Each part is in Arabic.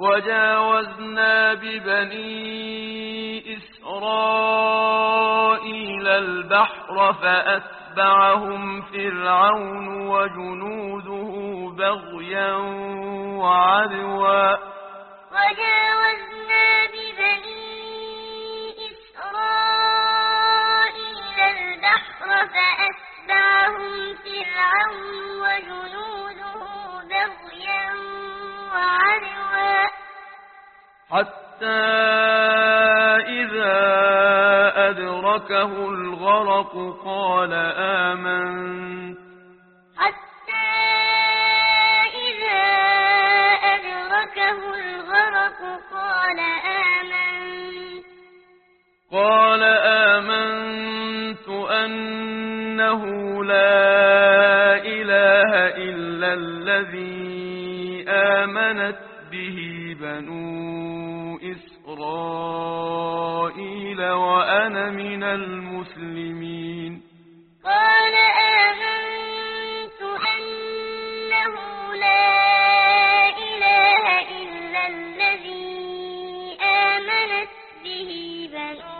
وجاوزنا ببني إسرائيل البحر فأتبعهم فرعون وجنوده بغيا وعدوا وجاوزنا ببني إسرائيل البحر فأتبعهم فرعون وجنوده بغيا وعدوا حتى إذا أدركه الغرق قال آمنت أنه لا إله إلا الذي آمنت به بنو إسرائيل وأنا من المسلمين قال آمنت أنه لا إله إلا الذي آمنت به بنو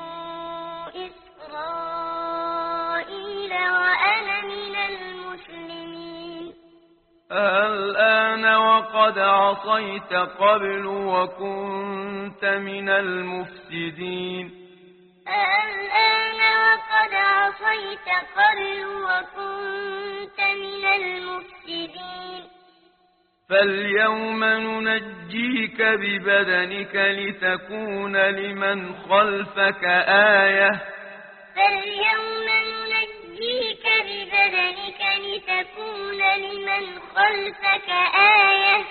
إسرائيل وأنا من المسلمين الآن وقد عصيت قبل وكنت من المفسدين الآن وقد عصيت قبل وكنت من المفسدين فاليوم ننجيك ببدنك لتكون لمن خلفك آية فاليوم ننجيك ببدنك لتكون لمن خلفك آية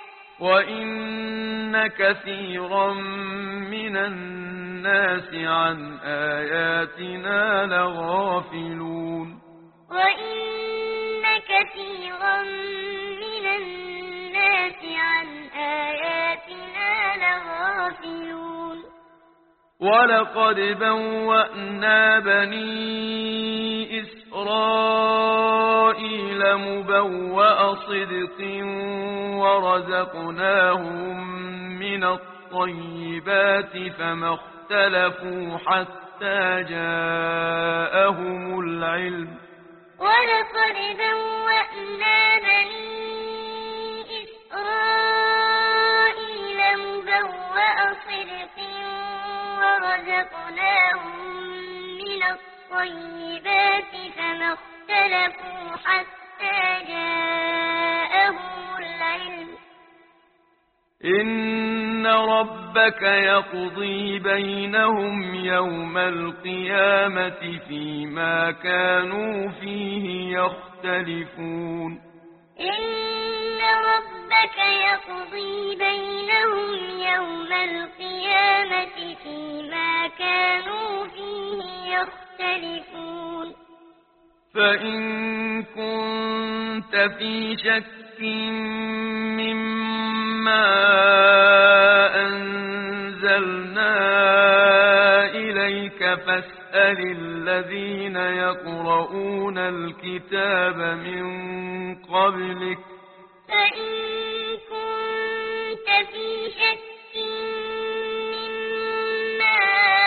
وإن كثيرا من الناس عن آياتنا لغافلون وإن كثيرا من الناس عن آياتنا لغافلون ولقد بوأنا بني إسرائيل مبوأ صدق ورزقناهم من الطيبات فما اختلفوا حتى جاءهم العلم ولقد بوأنا بني إسرائيل مبوأ صدق ورزقناهم من الطيبات فما اختلفوا حتى جاءهم العلم إن ربك يقضي بينهم يوم القيامة فيما كانوا فيه يختلفون إن ربك يقضي بينهم يوم القيامة فيما كانوا فيه يختلفون فإن كنت في شك مما أنزلنا إليك فاسأل الذين يقرؤون الكتاب من قبلك فإن كنت في شك مما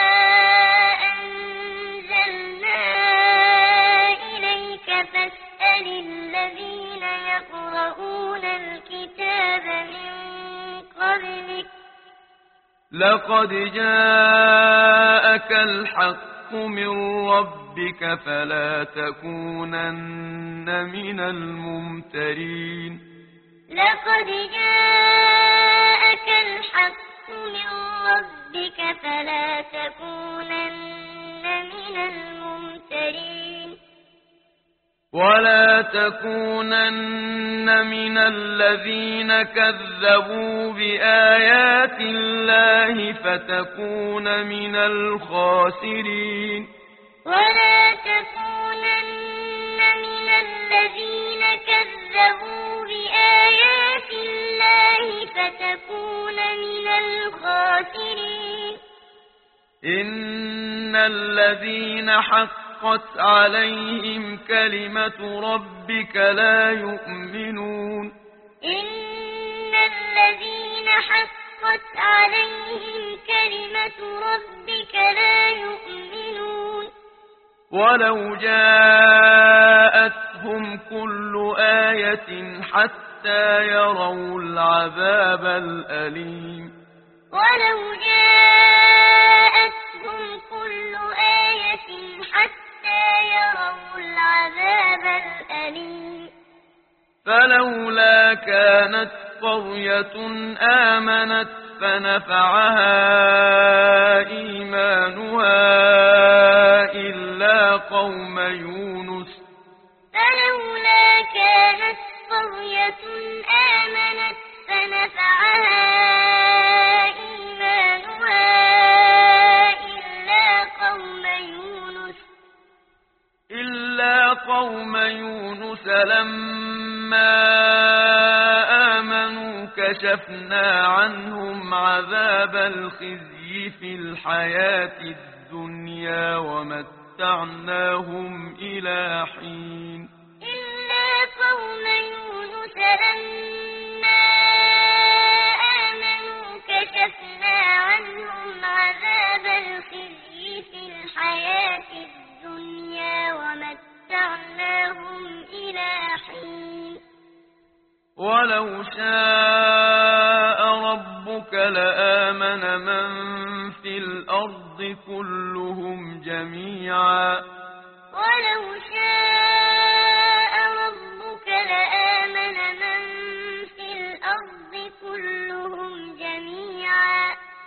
أنزلنا إليك فاسأل الذين يقرؤون الكتاب من قبلك لقد جاءك الحق من ربك فلا تكونن من الممترين لقد جاءك الحق من ربك فلا تكونن من الممترين ولا تكونن من الذين كذبوا بآيات الله فتكون من الخاسرين ولا تكونن من الذين كذبوا بآيات الله فتكون من الخاسرين إن الذين حقت عليهم كلمة ربك لا يؤمنون إن الذين حقت حقت عليهم كلمة ربك لا يؤمنون ولو جاءتهم كل آية حتى يروا العذاب الأليم ولو جاءتهم كل آية حتى يروا العذاب الأليم فلولا كانت قرية آمنت فنفعها إيمانها إلا قوم يونس فلولا كانت قرية آمنت فنفعها إيمانها إلا قوم يونس لما آمنوا كشفنا عنهم عذاب الخزي في الحياة الدنيا ومتعناهم إلى حين إلا قوم يونس لما آمنوا كشفنا عنهم عذاب الخزي في الحياة الدنيا ومتعناهم إلى حين ولو شاء ربك لآمن من في الأرض كلهم جميعا ولو شاء ربك لآمن من في الأرض كلهم جميعا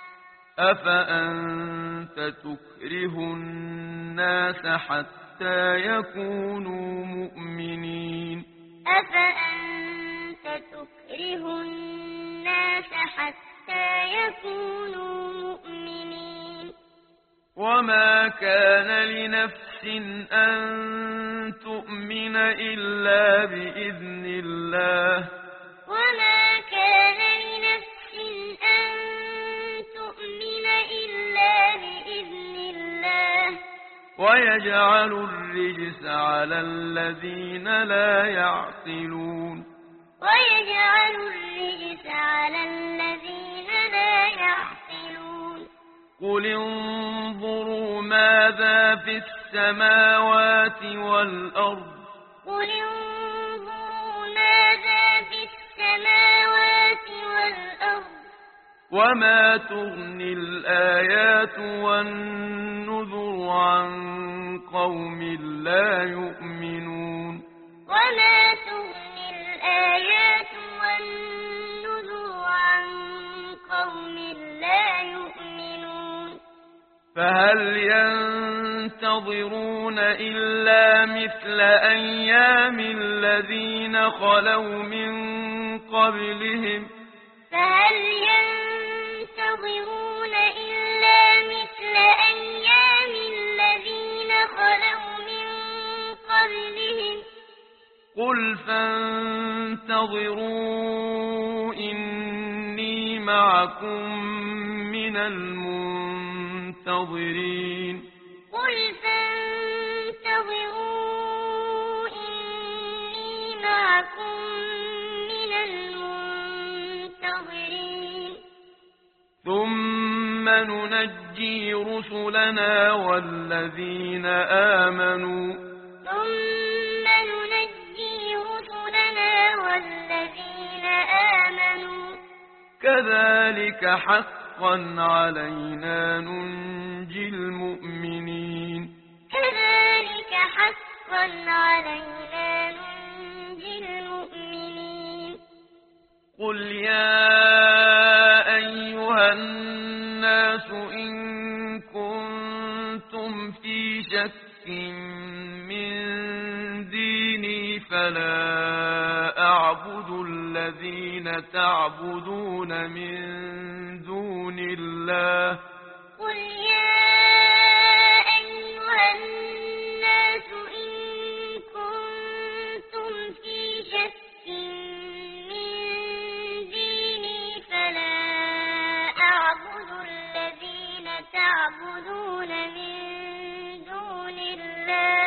أفأنت تكره الناس حتى يكونوا مؤمنين أفأنت تكره الناس حتى يكونوا مؤمنين وما كان لنفس أن تؤمن إلا بإذن الله وما كان لنفس أن تؤمن إلا بإذن الله ويجعل الرجس على الذين لا يعقلون ويجعل الرجس على الذين لا يعقلون قل انظروا ماذا في السماوات والأرض قل انظروا ماذا في السماوات والأرض وما تغني الآيات والنذر عن قوم لا يؤمنون وما تغني الآيات والنذر عن قوم لا يؤمنون فهل ينتظرون إلا مثل أيام الذين خلوا من قبلهم فهل ينتظرون إلا مثل أيام الذين خلوا من قبلهم قل فانتظروا إني معكم من المنتظرين قل فانتظروا إني معكم من المنتظرين ثم ننجي رسلنا والذين آمنوا ثم ننجي رسلنا والذين آمنوا كذلك حقا علينا ننجي المؤمنين كذلك حقا علينا ننجي المؤمنين قل يا أيها الناس إن كنتم في شك من ديني فلا أعبد الذين تعبدون من دون الله قل يا أيها الناس إن كنتم في شك من ديني فلا أعبد الذين تعبدون من دون الله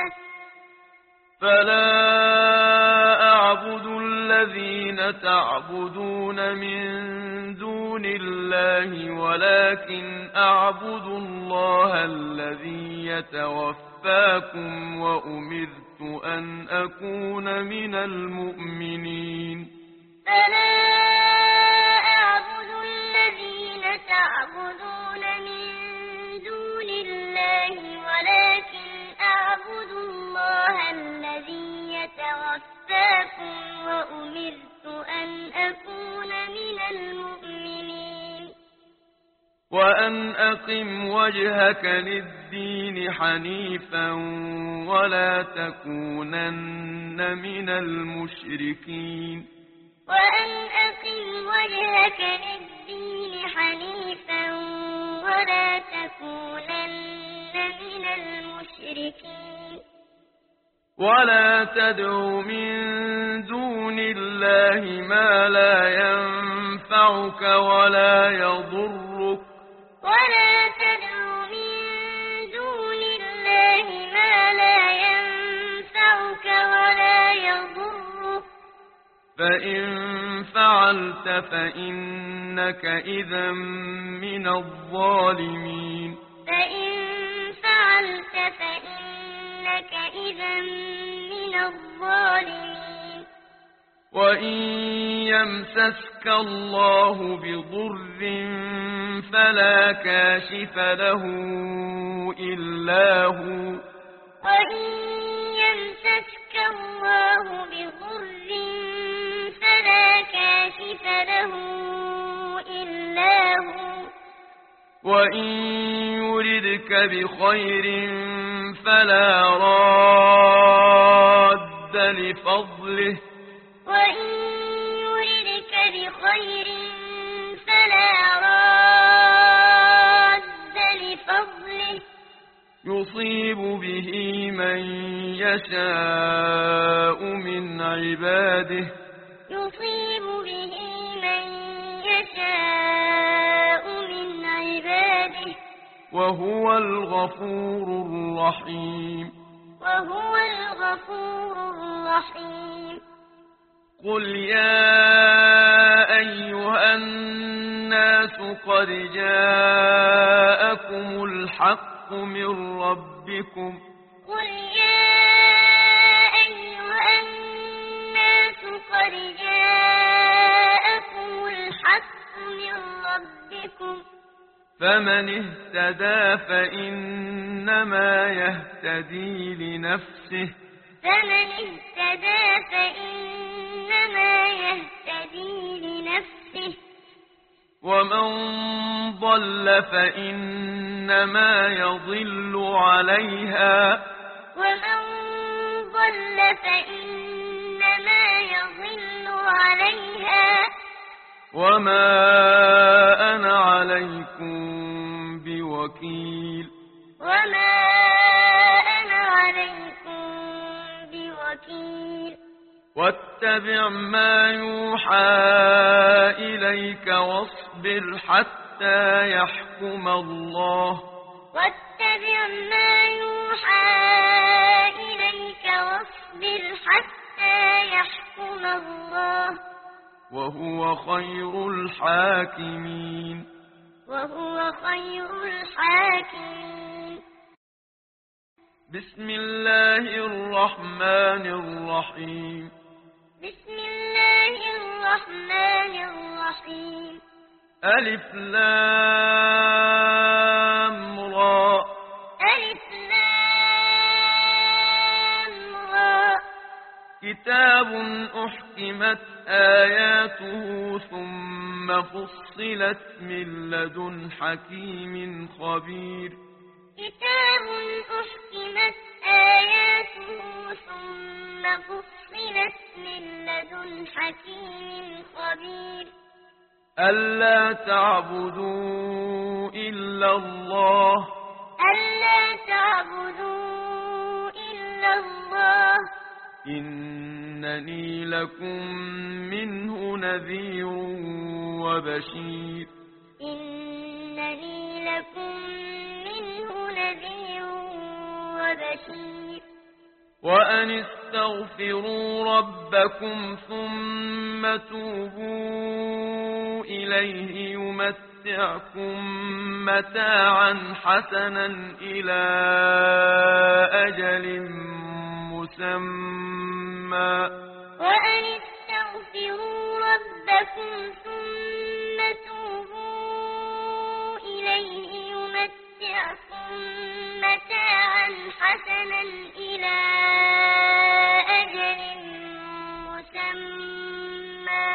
الله ولكن أعبد الله الذي يتوفاكم وأمرت أن أكون من المؤمنين فلا أعبد الذين تعبدون من دون الله ولكن أعبد الله الذي يتوفاكم وأمرت أن أكون من المؤمنين وأن أقم وجهك للدين حنيفا ولا تكونن من المشركين وأن أقم وجهك للدين حنيفا ولا تكونن من المشركين ولا تدع من دون الله ما لا ينفعك ولا يضرك ولا تدع من دون الله ما لا ينفعك ولا يضرك فإن فعلت فإنك إذا من الظالمين فإن فعلت فإنك إذا من الظالمين وإن يمسسك الله بضر فلا كاشف له إلا هو وإن يمسسك الله بضر فلا كاشف له إلا هو وإن يردك بخير فلا راد لفضله وإن يردك بخير فلا راد لفضله يصيب به من يشاء من عباده يصيب به من يشاء من عباده وهو الغفور الرحيم وهو الغفور الرحيم قل يا أيها الناس قد جاءكم الحق من ربكم قل يا أيها الناس قد جاءكم الحق من ربكم فمن اهتدى فإنما يهتدي لنفسه فمن اهتدى فإنما يهتدي لنفسه ومن ضل فإنما يضل عليها ومن ضل فإنما يضل عليها وما أنا عليكم بوكيل وما أنا عليكم بوكيل واتبع ما يوحى إليك واصبر حتى يحكم الله واتبع ما يوحى إليك واصبر حتى يحكم الله وهو خير الحاكمين وهو خير الحاكمين بسم الله الرحمن الرحيم بسم الله الرحمن الرحيم ألف لام را ألف لام را كتاب أحكمت آياته ثم فصلت من لدن حكيم خبير كتاب أحكمت آياته ثم فصلت من لدن حكيم خبير ألا تعبدوا إلا الله ألا تعبدوا إلا الله إنني لكم منه نذير وبشير إنني لكم منه نذير وبشير وأن استغفروا ربكم ثم توبوا إليه يمتعكم متاعا حسنا إلى أجل مسمى وأن استغفروا ربكم ثم توبوا إليه يمتعكم متاعا حسنا إلى أجل مسمى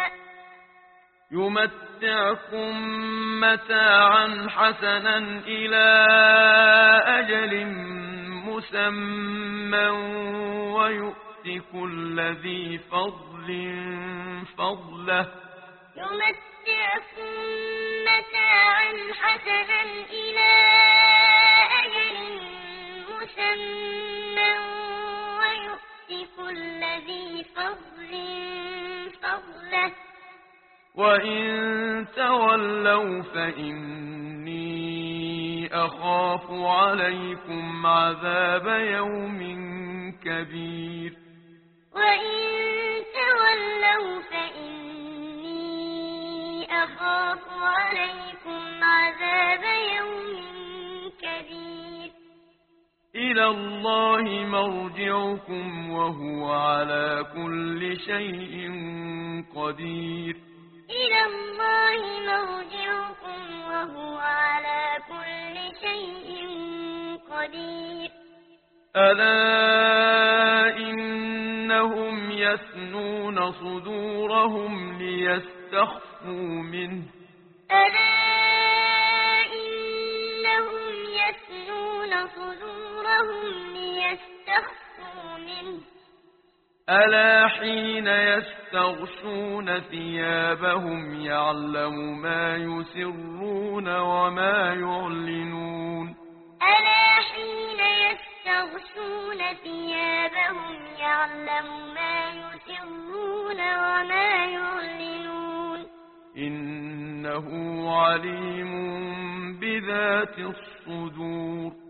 يمتعكم متاعا حسنا إلى أجل مسمى ويؤت كل ذي فضل فضله يمتعكم متاعا حسنا إلى أجل مسمى ويؤت كل ذي فضل فضله وإن تولوا فإني أخاف عليكم عذاب يوم كبير وإن تولوا فإني أخاف عليكم عذاب يوم كبير إلى الله مرجعكم وهو على كل شيء قدير إلى الله مرجعكم وهو على كل شيء قدير ألا إنهم يثنون صدورهم ليستخفوا منه ألا إنهم يثنون صدورهم ليستخفوا منه ألا حين يستغشون ثيابهم يعلم ما يسرون وما يعلنون ألا حين يستغشون ثيابهم يعلم ما يسرون وما يعلنون إنه عليم بذات الصدور